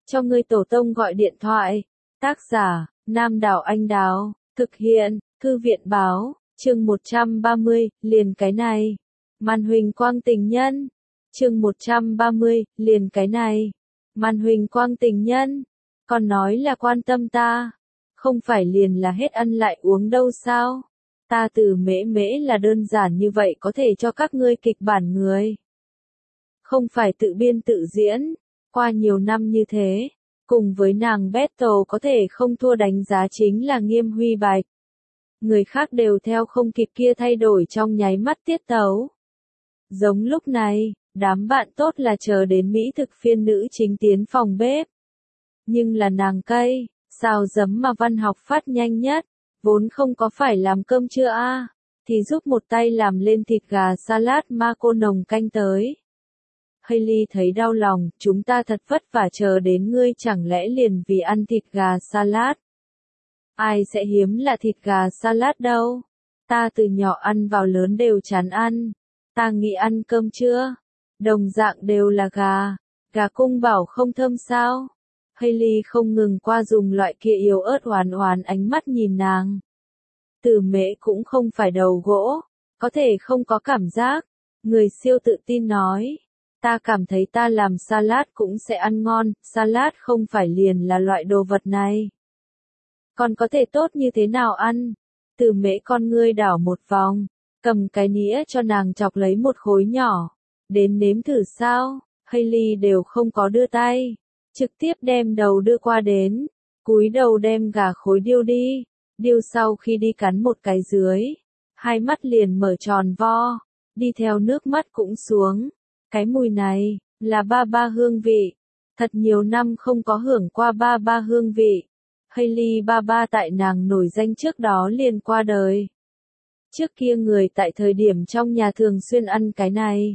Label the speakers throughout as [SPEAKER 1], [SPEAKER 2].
[SPEAKER 1] cho ngươi tổ tông gọi điện thoại. Tác giả, Nam Đảo Anh Đào, thực hiện, Thư viện báo, chương 130, liền cái này. Màn huỳnh quang tình nhân. Chương 130, liền cái này. Màn huỳnh quang tình nhân. Còn nói là quan tâm ta. Không phải liền là hết ăn lại uống đâu sao? Ta Từ Mễ Mễ là đơn giản như vậy có thể cho các ngươi kịch bản người. Không phải tự biên tự diễn. Qua nhiều năm như thế, cùng với nàng battle có thể không thua đánh giá chính là Nghiêm Huy Bạch. Người khác đều theo không kịp kia thay đổi trong nháy mắt tiết tấu. Giống lúc này, đám bạn tốt là chờ đến mỹ thực phiên nữ chính tiến phòng bếp. Nhưng là nàng cây, xào giấm mà văn học phát nhanh nhất, vốn không có phải làm cơm chưa a, thì giúp một tay làm lên thịt gà salad ma cô nồng canh tới. Hailey thấy đau lòng, chúng ta thật vất vả chờ đến ngươi chẳng lẽ liền vì ăn thịt gà salad. Ai sẽ hiếm là thịt gà salad đâu. Ta từ nhỏ ăn vào lớn đều chán ăn. Ta nghĩ ăn cơm chưa? Đồng dạng đều là gà cung bảo không thơm sao? Hailey không ngừng qua dùng loại kia yếu ớt oán oán ánh mắt nhìn nàng. Từ Mễ cũng không phải đầu gỗ, có thể không có cảm giác. Người siêu tự tin nói. Ta cảm thấy ta làm salad cũng sẽ ăn ngon, salad không phải liền là loại đồ vật này. Còn có thể tốt như thế nào ăn? Từ Mễ con ngươi đảo một vòng, cầm cái nĩa cho nàng chọc lấy một khối nhỏ. Đến nếm thử sao? Hailey đều không có đưa tay. Trực tiếp đem đầu đưa qua đến. Cúi đầu đem gà khối điêu đi. Điêu sau khi đi cắn một cái dưới. Hai mắt liền mở tròn vo. Đi theo nước mắt cũng xuống. Cái mùi này, là ba ba hương vị. Thật nhiều năm không có hưởng qua ba ba hương vị. Hailey ba ba tại nàng nổi danh trước đó liền qua đời. Trước kia người tại thời điểm trong nhà thường xuyên ăn cái này.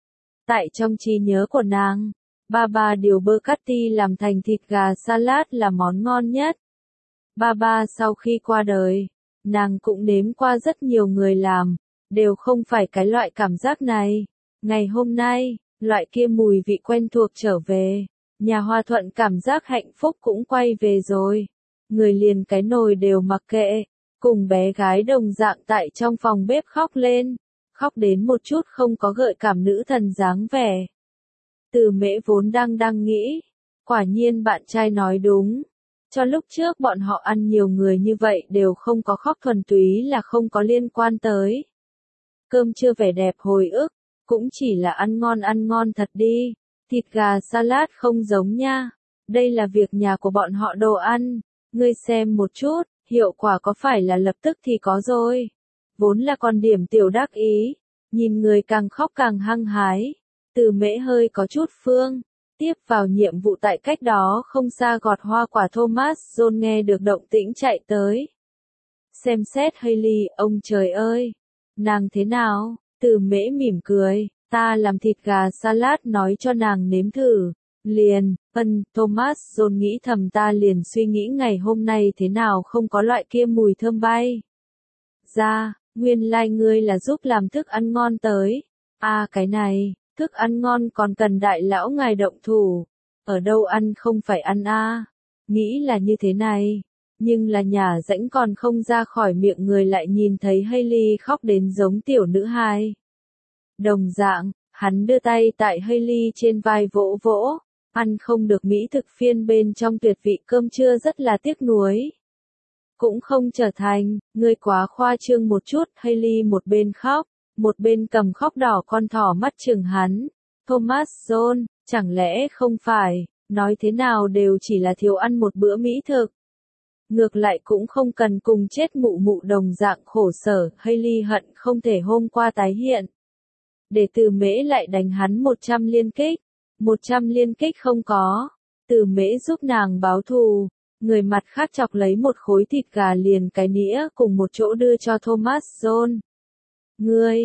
[SPEAKER 1] Tại trong trí nhớ của nàng, ba ba điều bơ catti làm thành thịt gà salad là món ngon nhất. Ba ba sau khi qua đời, nàng cũng nếm qua rất nhiều người làm, đều không phải cái loại cảm giác này. Ngày hôm nay, loại kia mùi vị quen thuộc trở về, nhà Hoa Thuận cảm giác hạnh phúc cũng quay về rồi. Người liền cái nồi đều mặc kệ, cùng bé gái đồng dạng tại trong phòng bếp khóc lên, khóc đến một chút không có gợi cảm nữ thần dáng vẻ. Từ Mễ vốn đang nghĩ, quả nhiên bạn trai nói đúng, cho lúc trước bọn họ ăn nhiều người như vậy đều không có khóc thuần túy là không có liên quan tới. Cơm trưa vẻ đẹp hồi ức, cũng chỉ là ăn ngon thật đi, thịt gà salad không giống nha, đây là việc nhà của bọn họ đồ ăn. Ngươi xem một chút, hiệu quả có phải là lập tức thì có rồi. Vốn là con điểm tiểu đắc ý, nhìn người càng khóc càng hăng hái. Từ Mễ hơi có chút phương, tiếp vào nhiệm vụ tại cách đó không xa gọt hoa quả Thomas John nghe được động tĩnh chạy tới. Xem xét Hailey, ông trời ơi, nàng thế nào? Từ Mễ mỉm cười, ta làm thịt gà salad nói cho nàng nếm thử. Liền, Thomas John nghĩ thầm ta liền suy nghĩ ngày hôm nay thế nào không có loại kia mùi thơm bay. Ra, nguyên lai ngươi là giúp làm thức ăn ngon tới. Cái này, thức ăn ngon còn cần đại lão ngài động thủ. Ở đâu ăn không phải ăn Nghĩ là như thế này. Nhưng là nhả rãnh còn không ra khỏi miệng người lại nhìn thấy Hailey khóc đến giống tiểu nữ hài. Đồng dạng, hắn đưa tay tại Hailey trên vai vỗ vỗ. Ăn không được mỹ thực phiên bên trong tuyệt vị cơm trưa rất là tiếc nuối. Cũng không trở thành, ngươi quá khoa trương một chút, Hailey một bên khóc, một bên cầm khóc đỏ con thỏ mắt chừng hắn. Thomas John, chẳng lẽ không phải, nói thế nào đều chỉ là thiếu ăn một bữa mỹ thực. Ngược lại cũng không cần cùng chết mụ mụ đồng dạng khổ sở, Hailey hận không thể hôm qua tái hiện. Để Từ Mễ lại đánh hắn 100 liên kích. 100 liên kích không có. Từ Mễ giúp nàng báo thù. Người mặt khác chọc lấy một khối thịt gà liền cái nĩa cùng một chỗ đưa cho Thomas John. Ngươi,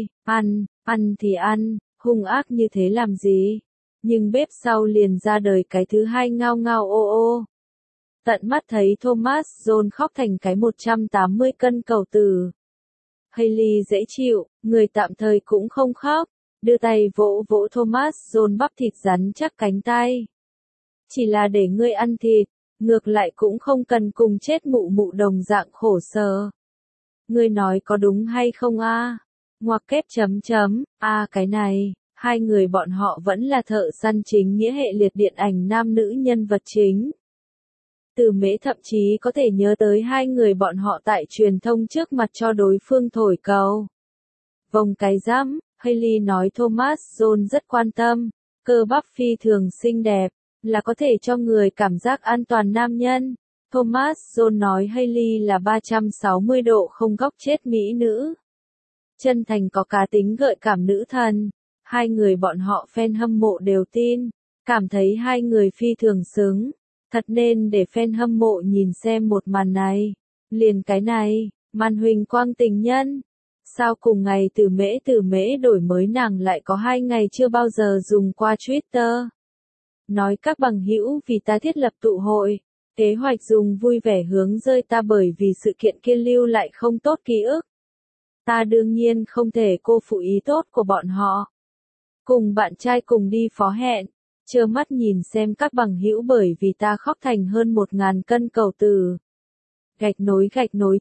[SPEAKER 1] ăn thì ăn, hung ác như thế làm gì? Nhưng bếp sau liền ra đời cái thứ hai ngao ngao ô ô. Tận mắt thấy Thomas John khóc thành cái 180 cân cầu tử. Hailey dễ chịu, người tạm thời cũng không khóc. Đưa tay vỗ vỗ Thomas John bắp thịt rắn chắc cánh tay. chỉ là để ngươi ăn thịt, ngược lại cũng không cần cùng chết mụ mụ đồng dạng khổ sở. Ngươi nói có đúng hay không a? Ngoặc kép chấm chấm, cái này, hai người bọn họ vẫn là thợ săn chính nghĩa hệ liệt điện ảnh nam nữ nhân vật chính. Từ Mễ thậm chí có thể nhớ tới hai người bọn họ tại truyền thông trước mặt cho đối phương thổi cầu. Vòng cái rắm, Hailey nói Thomas Jones rất quan tâm, cơ bắp phi thường xinh đẹp, là có thể cho người cảm giác an toàn nam nhân. Thomas Jones nói Hailey là 360 độ không góc chết mỹ nữ. Chân thành có cá tính gợi cảm nữ thần. Hai người bọn họ fan hâm mộ đều tin, cảm thấy hai người phi thường xứng. Thật nên để fan hâm mộ nhìn xem một màn này. Liền cái này, màn huỳnh quang tình nhân. Sao cùng ngày từ mễ đổi mới nàng lại có 2 ngày chưa bao giờ dùng qua Twitter. Nói các bằng hữu vì ta thiết lập tụ hội, kế hoạch dùng vui vẻ hướng rơi ta bởi vì sự kiện kia lưu lại không tốt ký ức. Ta đương nhiên không thể cô phụ ý tốt của bọn họ. Cùng bạn trai cùng đi phó hẹn, trơ mắt nhìn xem các bằng hữu bởi vì ta khóc thành hơn 1000 cân cầu từ. Gạch nối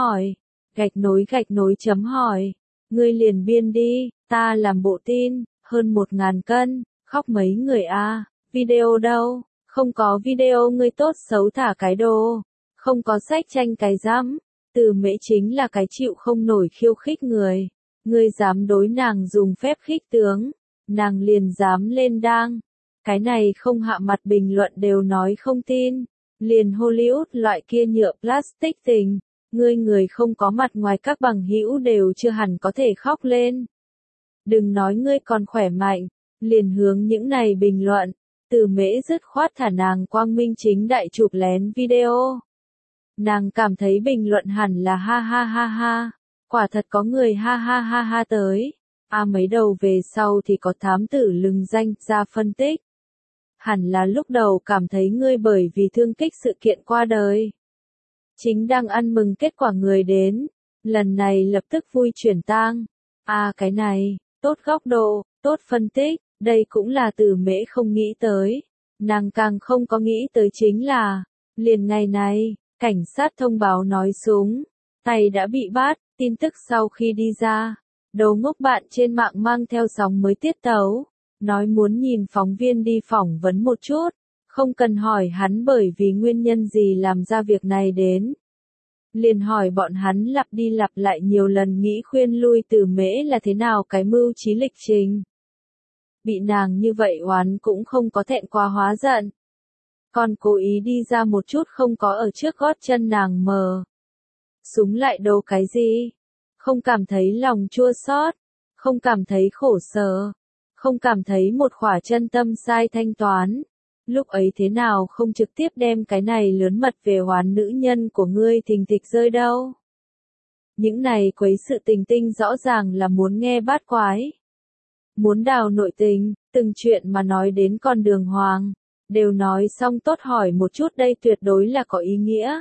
[SPEAKER 1] chấm hỏi. Ngươi liền biên đi, ta làm bộ tin, hơn 1000 cân, khóc mấy người a? Video đâu? Không có video ngươi tốt xấu thả cái đồ. Không có sách tranh cái rắm. Từ Mễ chính là cái chịu không nổi khiêu khích người. Ngươi dám đối nàng dùng phép khích tướng, nàng liền dám lên đăng. Cái này không hạ mặt bình luận đều nói không tin. Liền Hollywood loại kia nhựa plastic tình. Ngươi người không có mặt ngoài các bằng hữu đều chưa hẳn có thể khóc lên. Đừng nói ngươi còn khỏe mạnh. Liền hướng những này bình luận. Từ Mễ dứt khoát thả nàng quang minh chính đại chụp lén video. Nàng cảm thấy bình luận hẳn là ha ha ha ha. Quả thật có người ha ha ha ha tới. Mấy đầu về sau thì có thám tử lừng danh ra phân tích. Hẳn là lúc đầu cảm thấy ngươi bởi vì thương kích sự kiện qua đời. Chính đang ăn mừng kết quả người đến. Lần này lập tức vui chuyển tang. Cái này, tốt góc độ, tốt phân tích, đây cũng là Từ Mễ không nghĩ tới. Nàng càng không có nghĩ tới chính là, liền ngày này, cảnh sát thông báo nói súng, tay đã bị bắt, tin tức sau khi đi ra. Đầu ngốc bạn trên mạng mang theo sóng mới tiết tấu, nói muốn nhìn phóng viên đi phỏng vấn một chút, không cần hỏi hắn bởi vì nguyên nhân gì làm ra việc này đến. Liền hỏi bọn hắn lặp đi lặp lại nhiều lần nghĩ khuyên lui Từ Mễ là thế nào cái mưu trí lịch trình. Bị nàng như vậy oán cũng không có thẹn quá hóa giận. Còn cố ý đi ra một chút không có ở trước gót chân nàng mờ. Súng lại đâu cái gì? Không cảm thấy lòng chua xót, không cảm thấy khổ sở, không cảm thấy một khỏa chân tâm sai thanh toán. Lúc ấy thế nào không trực tiếp đem cái này lớn mật về oán nữ nhân của ngươi thình thịch rơi đâu. Những này quấy sự tình tinh rõ ràng là muốn nghe bát quái. Muốn đào nội tình, từng chuyện mà nói đến con đường hoàng. Đều nói xong tốt hỏi một chút đây tuyệt đối là có ý nghĩa.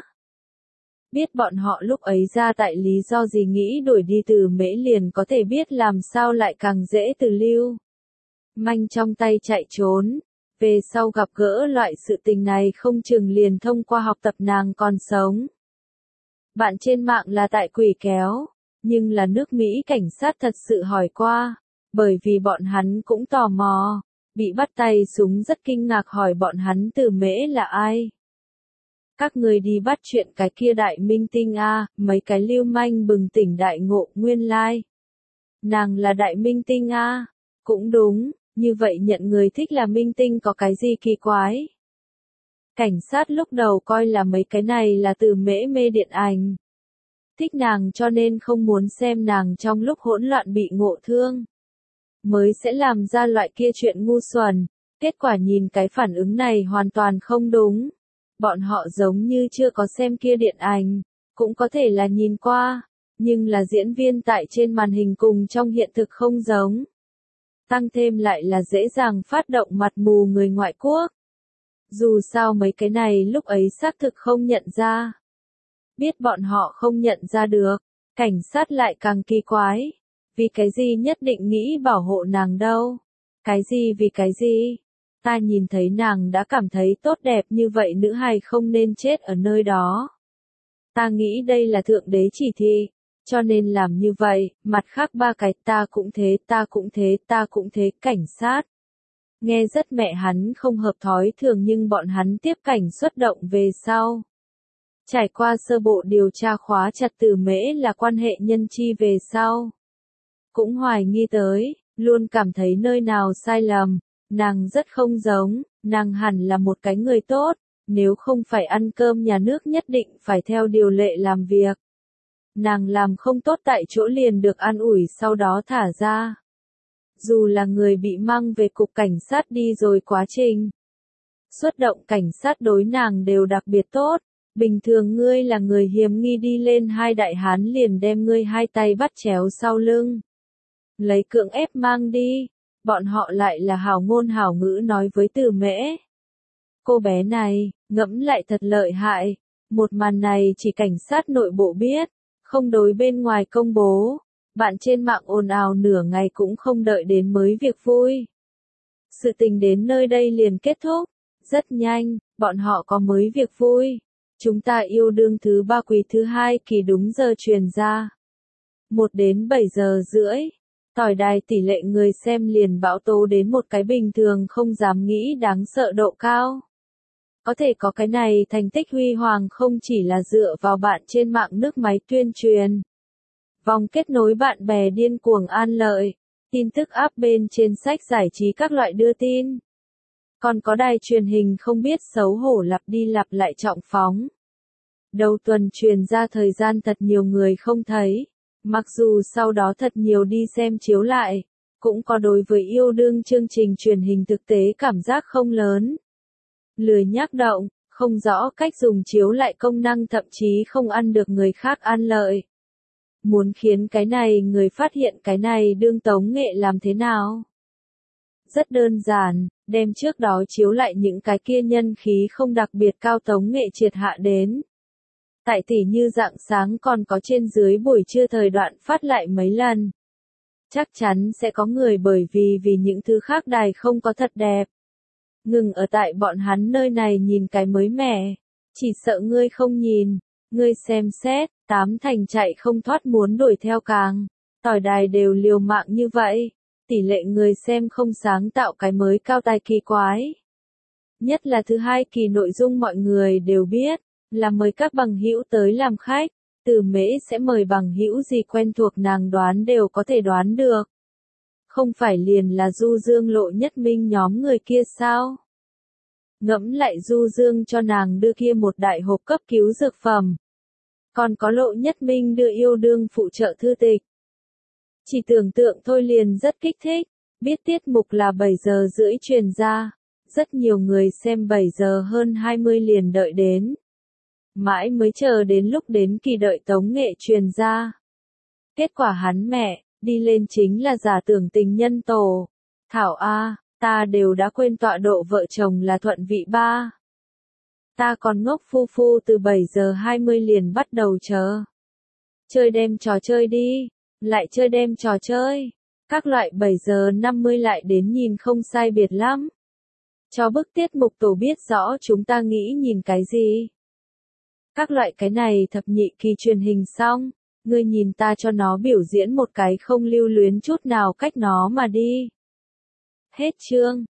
[SPEAKER 1] Biết bọn họ lúc ấy ra tại lý do gì nghĩ đuổi đi Từ Mễ liền có thể biết làm sao lại càng dễ từ lưu manh trong tay chạy trốn. Về sau gặp gỡ loại sự tình này không chừng liền thông qua học tập nàng còn sống. Bạn trên mạng là tại quỷ kéo, nhưng là nước Mỹ cảnh sát thật sự hỏi qua, bởi vì bọn hắn cũng tò mò, bị bắt tay súng rất kinh ngạc hỏi bọn hắn Từ Mễ là ai. Các người đi bắt chuyện cái kia đại minh tinh mấy cái lưu manh bừng tỉnh đại ngộ nguyên lai. Nàng là đại minh tinh cũng đúng, như vậy nhận người thích là minh tinh có cái gì kỳ quái. Cảnh sát lúc đầu coi là mấy cái này là Từ Mễ mê điện ảnh. Thích nàng cho nên không muốn xem nàng trong lúc hỗn loạn bị ngộ thương. Mới sẽ làm ra loại kia chuyện ngu xuẩn. Kết quả nhìn cái phản ứng này hoàn toàn không đúng. Bọn họ giống như chưa có xem kia điện ảnh, cũng có thể là nhìn qua, nhưng là diễn viên tại trên màn hình cùng trong hiện thực không giống. Tăng thêm lại là dễ dàng phát động mặt mù người ngoại quốc. Dù sao mấy cái này lúc ấy xác thực không nhận ra. Biết bọn họ không nhận ra được, cảnh sát lại càng kỳ quái. Vì cái gì nhất định nghĩ bảo hộ nàng đâu? Cái gì vì cái gì? Ta nhìn thấy nàng đã cảm thấy tốt đẹp như vậy nữ hài không nên chết ở nơi đó. Ta nghĩ đây là thượng đế chỉ thị, cho nên làm như vậy, mặt khác ba cái ta cũng thế, ta cũng thế, ta cũng thế, cảnh sát. Nghe rất mẹ hắn không hợp thói thường nhưng bọn hắn tiếp cảnh xuất động về sau. Trải qua sơ bộ điều tra khóa chặt Từ Mễ là quan hệ nhân chi về sau. Cũng hoài nghi tới, luôn cảm thấy nơi nào sai lầm, nàng rất không giống, nàng hẳn là một cái người tốt, nếu không phải ăn cơm nhà nước nhất định phải theo điều lệ làm việc. Nàng làm không tốt tại chỗ liền được an ủi sau đó thả ra. Dù là người bị mang về cục cảnh sát đi rồi quá trình. Xuất động cảnh sát đối nàng đều đặc biệt tốt. Bình thường ngươi là người hiếm nghi đi lên hai đại hán liền đem ngươi hai tay bắt chéo sau lưng. Lấy cưỡng ép mang đi. Bọn họ lại là hảo ngôn hảo ngữ nói với Từ Mễ. Cô bé này, ngẫm lại thật lợi hại. Một màn này chỉ cảnh sát nội bộ biết, không đối bên ngoài công bố. Bạn trên mạng ồn ào nửa ngày cũng không đợi đến mới việc vui. Sự tình đến nơi đây liền kết thúc. Rất nhanh, bọn họ có mới việc vui. Chúng ta yêu đương thứ 3 quý thứ 2 kỳ đúng giờ truyền ra. 1 đến 7 giờ rưỡi. Tỏi đài tỷ lệ người xem liền bão tố đến một cái bình thường không dám nghĩ đáng sợ độ cao. Có thể có cái này thành tích huy hoàng không chỉ là dựa vào bạn trên mạng nước máy tuyên truyền. Vòng kết nối bạn bè điên cuồng an lợi. Tin tức áp bên trên sách giải trí các loại đưa tin. Còn có đài truyền hình không biết xấu hổ lặp đi lặp lại trọng phóng. Đầu tuần truyền ra thời gian thật nhiều người không thấy. Mặc dù sau đó thật nhiều đi xem chiếu lại. Cũng có đối với yêu đương chương trình truyền hình thực tế cảm giác không lớn. Lười nhác động, không rõ cách dùng chiếu lại công năng thậm chí không ăn được người khác ăn lợi. Muốn khiến cái này người phát hiện cái này đương tống nghệ làm thế nào? Rất đơn giản, đem trước đó chiếu lại những cái kia nhân khí không đặc biệt cao tống nghệ triệt hạ đến. Tại tỉ như rạng sáng còn có trên dưới buổi trưa thời đoạn phát lại mấy lần. Chắc chắn sẽ có người bởi vì những thứ khác đài không có thật đẹp. Ngừng ở tại bọn hắn nơi này nhìn cái mới mẻ. Chỉ sợ ngươi không nhìn, ngươi xem xét, 8 thành chạy không thoát muốn đuổi theo càng. Tỏi đài đều liều mạng như vậy. Tỷ lệ người xem không sáng tạo cái mới cao tài kỳ quái. Nhất là thứ 2 kỳ nội dung mọi người đều biết, là mời các bằng hữu tới làm khách. Từ Mễ sẽ mời bằng hữu gì quen thuộc nàng đoán đều có thể đoán được. Không phải liền là Du Dương Lộ Nhất Minh nhóm người kia sao? Ngẫm lại Du Dương cho nàng đưa kia một đại hộp cấp cứu dược phẩm. Còn có Lộ Nhất Minh đưa yêu đương phụ trợ thư tịch. Chỉ tưởng tượng thôi liền rất kích thích. Biết tiết mục là 7 giờ rưỡi truyền ra. Rất nhiều người xem 7 giờ hơn 20 liền đợi đến. Mãi mới chờ đến lúc đến kỳ đợi tống nghệ truyền ra. Kết quả hắn mẹ, đi lên chính là giả tưởng tình nhân tổ. Thảo A, ta đều đã quên tọa độ vợ chồng là thuận vị 3. Ta còn ngốc phu phu từ 7 giờ 20 liền bắt đầu chờ. Chơi đêm trò chơi đi, lại chơi đêm trò chơi. Các loại 7 giờ 50 lại đến nhìn không sai biệt lắm. Cho bức tiết mục tổ biết rõ chúng ta nghĩ nhìn cái gì. Các loại cái này thập nhị kỳ truyền hình xong, ngươi nhìn ta cho nó biểu diễn một cái không lưu luyến chút nào cách nó mà đi. Hết chương.